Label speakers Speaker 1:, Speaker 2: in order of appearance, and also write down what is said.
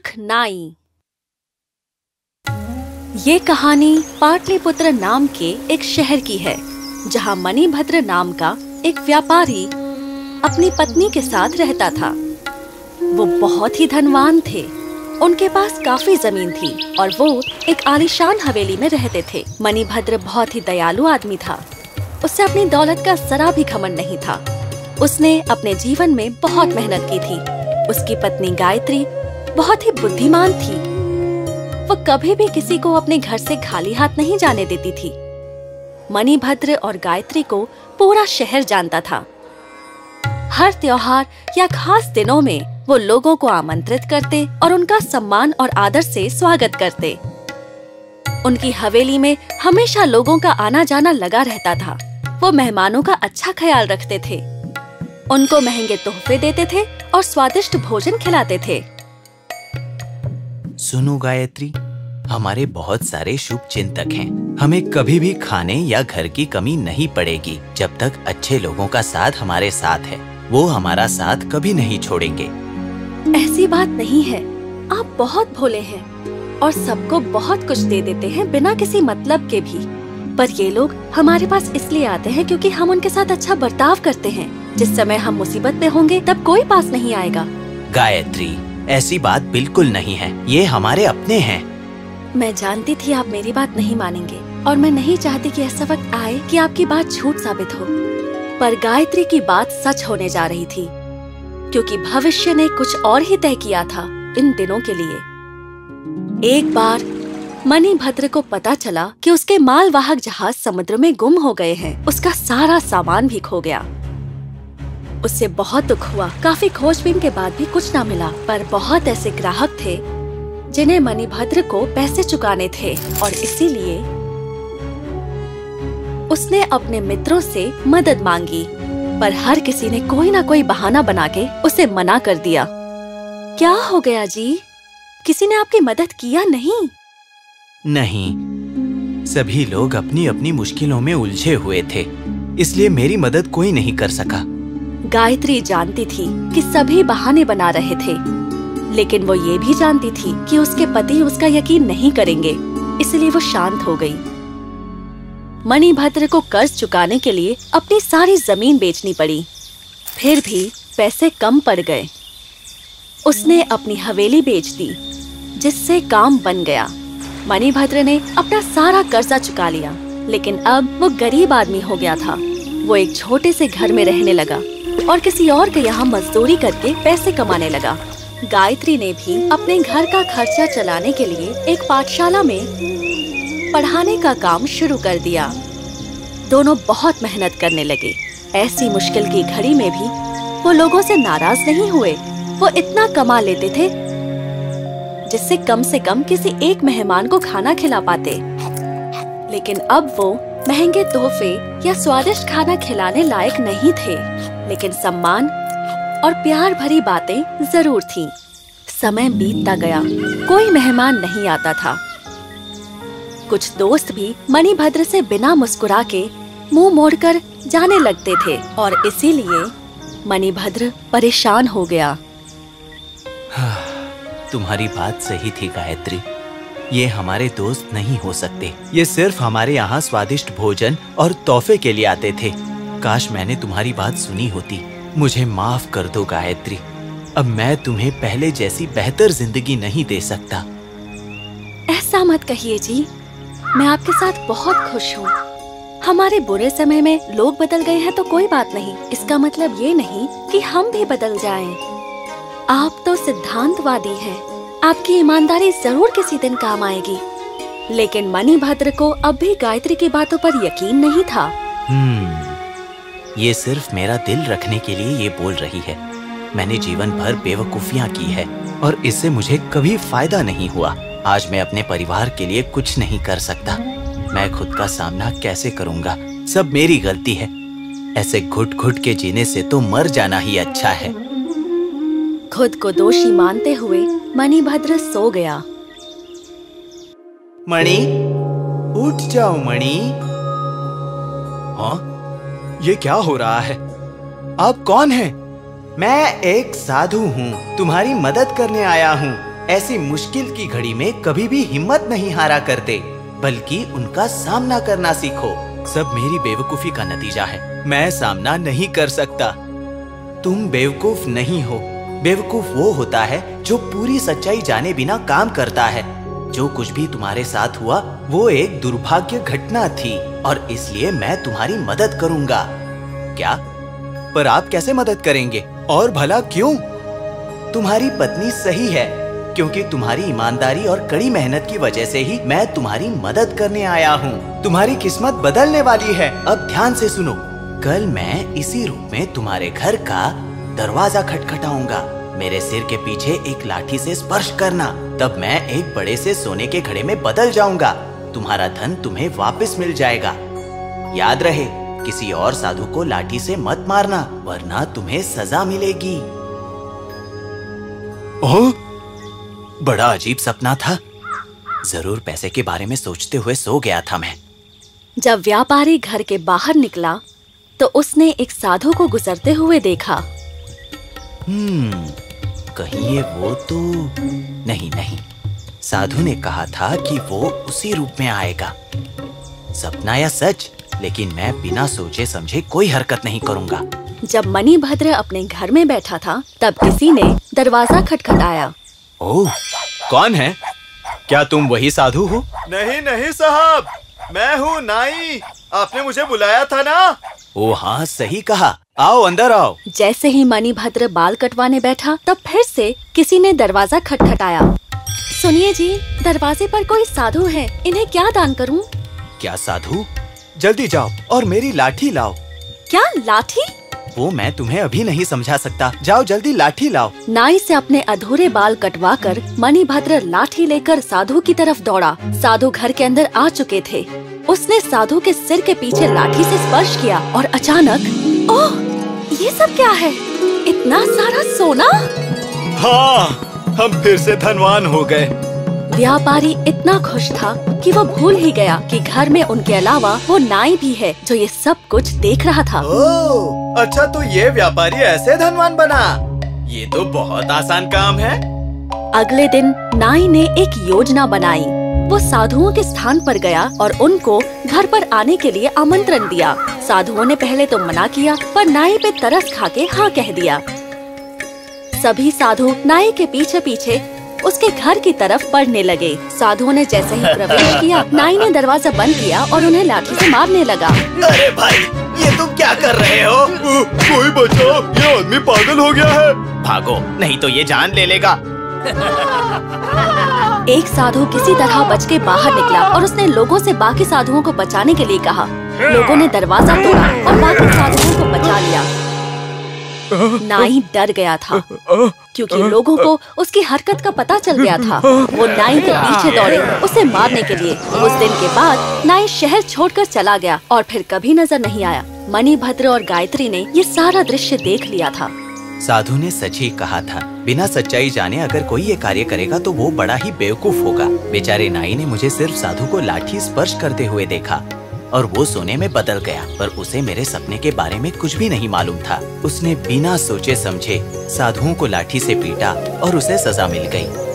Speaker 1: मूर्ख नाई। ये कहानी पाटलिपुत्र नाम के एक शहर की है, जहाँ मणिभद्र नाम का एक व्यापारी अपनी पत्नी के साथ रहता था। वो बहुत ही धनवान थे। उनके पास काफी जमीन थी और वो एक आलीशान हवेली में रहते थे। मणिभद्र बहुत ही दयालु आदमी था। उससे अपनी दौलत का जरा भी घमंड नहीं था। उसने अपने जीवन में बहुत मेहनत की थी। उसकी पत्नी गायत्री बहुत ही बुद्धिमान थी। वो कभी भी किसी को अपने घर से खाली हाथ नहीं जाने देती थी। मणिभद्र और गायत्री को पूरा शहर जानता था। हर त्योहार या खास दिनों में वो लोगों को आमंत्रित करते और उनका सम्मान और आदर से स्वागत करते। उनकी हवेली में हमेशा लोगों का आना जाना लगा रहता था। वो मेहमानों का अच्छा ख्याल रखते थे, उनको महंगे तोहफे देते थे और स्वादिष्ट भोजन खिलाते थे।
Speaker 2: सुनो गायत्री, हमारे बहुत सारे शुभ चिंतक हैं। हमें कभी भी खाने या घर की कमी नहीं पड़ेगी जब तक अच्छे लोगों का साथ हमारे साथ है। वो हमारा साथ कभी नहीं छोड़ेंगे।
Speaker 1: ऐसी बात नहीं है। आप बहुत भोले हैं और सबको बहुत कुछ दे देते हैं बिना किसी मतलब के भी। पर ये लोग हमारे पास इसलिए आते हैं क्योंकि हम उनके साथ अच्छा बर्ताव करते हैं। जिस समय हम मुसीबत में होंगे तब कोई पास नहीं आएगा।
Speaker 2: गायत्री, ऐसी बात बिल्कुल नहीं है। ये हमारे अपने हैं।
Speaker 1: मैं जानती थी आप मेरी बात नहीं मानेंगे और मैं नहीं चाहती कि ऐसा वक्त आए कि आपकी बात झूठ साबित हो। पर गायत्री की बात सच होने जा रही थी, क्योंकि भविष्य ने कुछ और ही तय किया था इन दिनों के लिए। एक बार मणिभद्र को पता चला कि उसके मालवाहक जहाज समुद्र में गुम हो गए हैं। उसका सारा सामान भी खो गया। उससे बहुत दुख हुआ। काफी खोजबीन के बाद भी कुछ ना मिला, पर बहुत ऐसे ग्राहक थे जिन्हें मणिभद्र को पैसे चुकाने थे और इसीलिए उसने अपने मित्रों से मदद मांगी। पर हर किसी ने कोई ना कोई बहाना बना के उसे मना कर दिया। क्या हो गया जी? किसी ने आपकी मदद किया नहीं?
Speaker 2: नहीं, सभी लोग अपनी अपनी मुश्किलों में उलझे हुए थे, इसलिए मेरी मदद कोई नहीं कर सका।
Speaker 1: गायत्री जानती थी कि सभी बहाने बना रहे थे, लेकिन वो ये भी जानती थी कि उसके पति उसका यकीन नहीं करेंगे, इसलिए वो शांत हो गई। मणिभद्र को कर्ज चुकाने के लिए अपनी सारी जमीन बेचनी पड़ी। फिर भी पैसे कम पड़ गए। उसने अपनी हवेली बेच दी, जिससे काम बन गया। मणिभद्र ने अपना सारा कर्जा चुका लिया, लेकिन अब वो गरीब आदमी हो गया था। वो एक छोटे से घर में रहने लगा और किसी और के यहाँ मजदूरी करके पैसे कमाने लगा। गायत्री ने भी अपने घर का खर्चा चलाने के लिए एक पाठशाला में पढ़ाने का काम शुरू कर दिया। दोनों बहुत मेहनत करने लगे। ऐसी मुश्किल की घड़ी में भी वो लोगों से नाराज नहीं हुए। वो इतना कमा लेते थे जिससे कम से कम किसी एक मेहमान को खाना खिला पाते। लेकिन अब वो महंगे तोहफे या स्वादिष्ट खाना खिलाने लायक नहीं थे, लेकिन सम्मान और प्यार भरी बातें जरूर थीं। समय बीतता गया, कोई मेहमान नहीं आता था। कुछ दोस्त भी मणिभद्र से बिना मुस्कुरा के मुंह मोड़कर जाने लगते थे और इसीलिए मणिभद्र परेशान हो गया।
Speaker 2: तुम्हारी बात सही थी गायत्री। ये हमारे दोस्त नहीं हो सकते। ये सिर्फ हमारे यहाँ स्वादिष्ट भोजन और तोहफे के लिए आते थे। काश मैंने तुम्हारी बात सुनी होती। मुझे माफ कर दो गायत्री। अब मैं तुम्हें पहले जैसी बेहतर जिंदगी नहीं दे सकता।
Speaker 1: ऐसा मत कहिए जी, मैं आपके साथ बहुत खुश हूँ। हमारे बुरे समय में लोग बदल गए हैं तो कोई बात नहीं। इसका मतलब ये नहीं कि हम भी बदल जाएं। आप तो सिद्धांतवादी हैं। आपकी ईमानदारी जरूर किसी दिन काम आएगी। लेकिन मणिभद्र को अब भी गायत्री की बातों पर यकीन नहीं था।
Speaker 2: ये सिर्फ मेरा दिल रखने के लिए ये बोल रही है। मैंने जीवन भर बेवकूफियां की है और इससे मुझे कभी फायदा नहीं हुआ। आज मैं अपने परिवार के लिए कुछ नहीं कर सकता। मैं खुद का सामना कैसे करूंगा? सब मेरी गलती है। ऐसे घुट घुट के जीने से तो मर जाना ही अच्छा है।
Speaker 1: खुद को दोषी मानते हुए मणिभद्र सो गया।
Speaker 2: मणि, उठ जाओ मणि।
Speaker 3: हाँ? ये क्या हो रहा है? आप कौन हैं?
Speaker 2: मैं एक साधु हूँ, तुम्हारी मदद करने आया हूँ। ऐसी मुश्किल की घड़ी में कभी भी हिम्मत नहीं हारा करते, बल्कि उनका सामना करना सीखो। सब मेरी बेवकूफी का नतीजा है। मैं सामना नहीं कर सकता। तुम बेवकूफ नहीं हो। बेवकूफ वो होता है जो पूरी सच्चाई जाने बिना काम करता है। जो कुछ भी तुम्हारे साथ हुआ वो एक दुर्भाग्य घटना थी और इसलिए मैं तुम्हारी मदद करूंगा। क्या? पर आप कैसे मदद करेंगे? और भला क्यों? तुम्हारी पत्नी सही है, क्योंकि तुम्हारी ईमानदारी और कड़ी मेहनत की वजह से ही मैं तुम्हारी मदद करने आया हूँ। तुम्हारी किस्मत बदलने वाली है। अब ध्यान से सुनो। कल मैं इसी रूप में तुम्हारे घर का दरवाजा खटखटाऊंगा। मेरे सिर के पीछे एक लाठी से स्पर्श करना, तब मैं एक बड़े से सोने के घड़े में बदल जाऊंगा। तुम्हारा धन तुम्हें वापस मिल जाएगा। याद रहे, किसी और साधु को लाठी से मत मारना, वरना तुम्हें सजा मिलेगी। ओह, बड़ा अजीब सपना था। जरूर पैसे के बारे में सोचते हुए सो गया था मैं।
Speaker 1: जब व्यापारी घर के बाहर निकला तो उसने एक साधु को गुजरते हुए देखा।
Speaker 2: कहीं ये वो तो नहीं। साधु ने कहा था कि वो उसी रूप में आएगा। सपना या सच, लेकिन मैं बिना सोचे समझे कोई हरकत नहीं करूंगा।
Speaker 1: जब मणिभद्र अपने घर में बैठा था तब किसी ने दरवाजा खटखटाया।
Speaker 2: ओह, कौन है? क्या तुम वही साधु हो?
Speaker 3: नहीं साहब, मैं हूँ नाई। आपने मुझे बुलाया था ना?
Speaker 2: ओ हाँ, सही कहा। आओ, अंदर आओ।
Speaker 1: जैसे ही मणिभद्र बाल कटवाने बैठा तब फिर से किसी ने दरवाजा खटखटाया। सुनिए जी, दरवाजे पर कोई साधु है, इन्हें क्या दान करूं?
Speaker 2: क्या साधु? जल्दी जाओ और मेरी लाठी लाओ।
Speaker 1: क्या लाठी?
Speaker 2: वो मैं तुम्हें अभी नहीं समझा सकता। जाओ जल्दी लाठी लाओ।
Speaker 1: नाई से अपने अधूरे बाल कटवाकर मणिभद्र लाठी लेकर साधु की तरफ दौड़ा। साधु घर के अंदर आ चुके थे। उसने साधु के सिर के पीछे लाठी से स्पर्श किया और अचानक, ओह, ये सब क्या है? इतना सारा सोना?
Speaker 3: हाँ, हम फिर से धनवान हो गए।
Speaker 1: व्यापारी इतना खुश था कि वो भूल ही गया कि घर में उनके अलावा वो नाई भी है जो ये सब कुछ देख रहा था।
Speaker 3: ओह, अच्छा तो ये व्यापारी ऐसे धनवान बना? ये तो बहुत आसान काम है।
Speaker 1: अगले दिन नाई ने एक योजना बनाई। वो साधुओं के स्थान पर गया और उनको घर पर आने के लिए आमंत्रण दिया। साधुओं ने पहले तो मना किया, पर नाई पे तरस खा के हाँ कह दिया। सभी साधु नाई के पीछे पीछे उसके घर की तरफ बढ़ने लगे। साधुओं ने जैसे ही प्रवेश किया, नाई ने दरवाजा बंद किया और उन्हें लाठी से मारने लगा।
Speaker 3: अरे भाई, ये तुम क्या कर रहे हो? कोई बचाओ, ये आदमी पागल हो गया है।
Speaker 2: भागो, नहीं तो ये जान ले लेगा।
Speaker 1: एक साधु किसी तरह बच के बाहर निकला और उसने लोगों से बाकी साधुओं को बचाने के लिए कहा। लोगों ने दरवाजा तोड़ा और बाकी साधुओं को बचा लिया। नाई डर गया था क्योंकि लोगों को उसकी हरकत का पता चल गया था। वो नाई के पीछे दौड़े उसे मारने के लिए। उस दिन के बाद नाई शहर छोड़कर चला गया और फिर कभी नजर नहीं आया। मणिभद्र और गायत्री ने ये सारा दृश्य देख लिया था।
Speaker 2: साधु ने सच ही कहा था। बिना सच्चाई जाने अगर कोई ये कार्य करेगा तो वो बड़ा ही बेवकूफ होगा। बेचारे नाई ने मुझे सिर्फ साधु को लाठी स्पर्श करते हुए देखा और वो सोने में बदल गया, पर उसे मेरे सपने के बारे में कुछ भी नहीं मालूम था। उसने बिना सोचे समझे साधुओं को लाठी से पीटा और उसे सजा मिल गई।